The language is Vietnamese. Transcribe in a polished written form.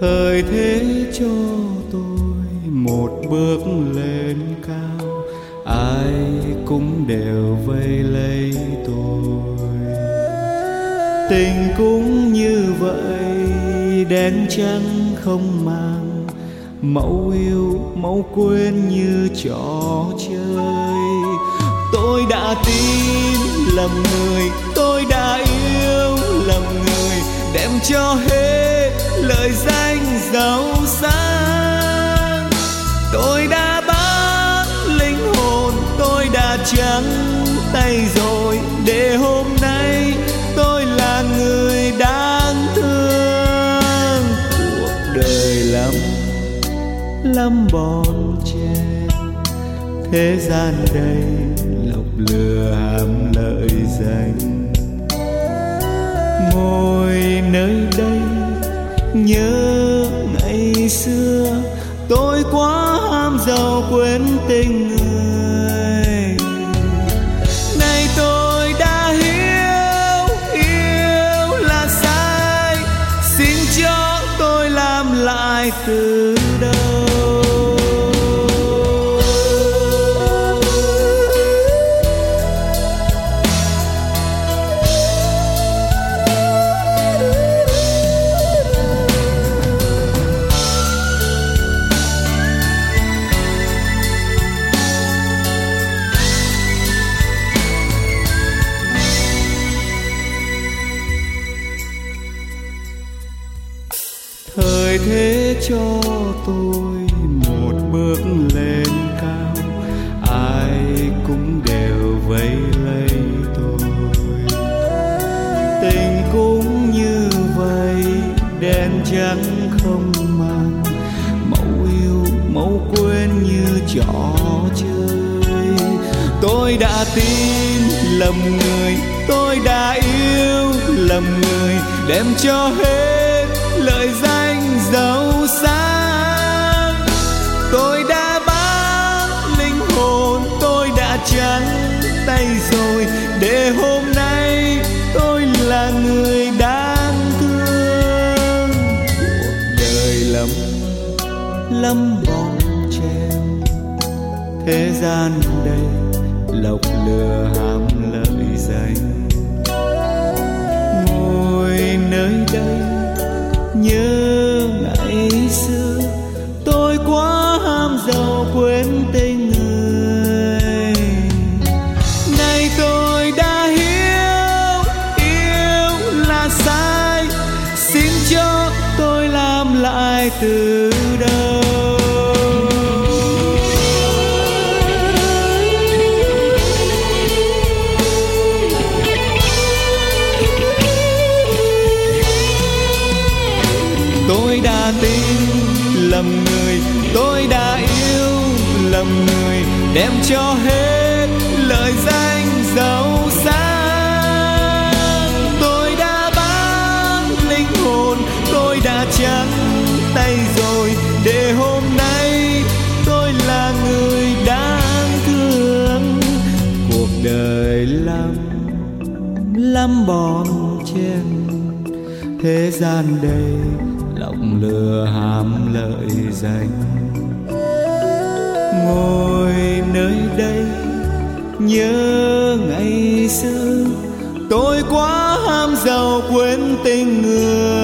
thời thế cho tôi một bước lên cao, ai cũng đều vây lấy tôi. Tình cũng như vậy, đen trắng không màng, mẫu yêu mẫu quên như trò chơi. Tôi đã tin lầm người, tôi đã yêu lầm người, đem cho hết lời danh giàu sang. Tôi đã bán linh hồn, tôi đã trắng tay rồi, để hôm nay tôi là người đáng thương. Cuộc đời lắm bon chen, thế gian đây lọc lừa hàm lợi danh. Ngồi nơi đây nhớ ngày xưa, tôi quá ham giàu quên tình người. Nay tôi đã hiểu yêu là sai, xin cho tôi làm lại từ đầu. Thời thế cho tôi một bước lên cao, ai cũng đều vây lấy tôi. Tình cũng như vậy, đen trắng không màng, mẫu yêu mẫu quên như trò chơi. Tôi đã tin lầm người, tôi đã yêu lầm người, đem cho hết lời danh giàu sang. Tôi đã bán linh hồn, tôi đã trắng tay rồi, để hôm nay tôi là người đáng thương. Cuộc đời lắm bon chen, thế gian đây lọc lừa hàm lợi danh. Ngồi nơi đây nhớ ngày xưa, tôi quá ham giàu quên tình người. Nay tôi đã hiểu yêu là sai, xin cho tôi làm lại từ đầu. Tôi đã tin lầm người, tôi đã yêu lầm người, đem cho hết lời danh giàu sang. Tôi đã bán linh hồn, tôi đã trắng tay rồi, để hôm nay tôi là người đáng thương. Cuộc đời lắm bon chen, thế gian đây lòng lừa hàm lợi danh. Ngồi nơi đây nhớ ngày xưa, tôi quá ham giàu quên tình người.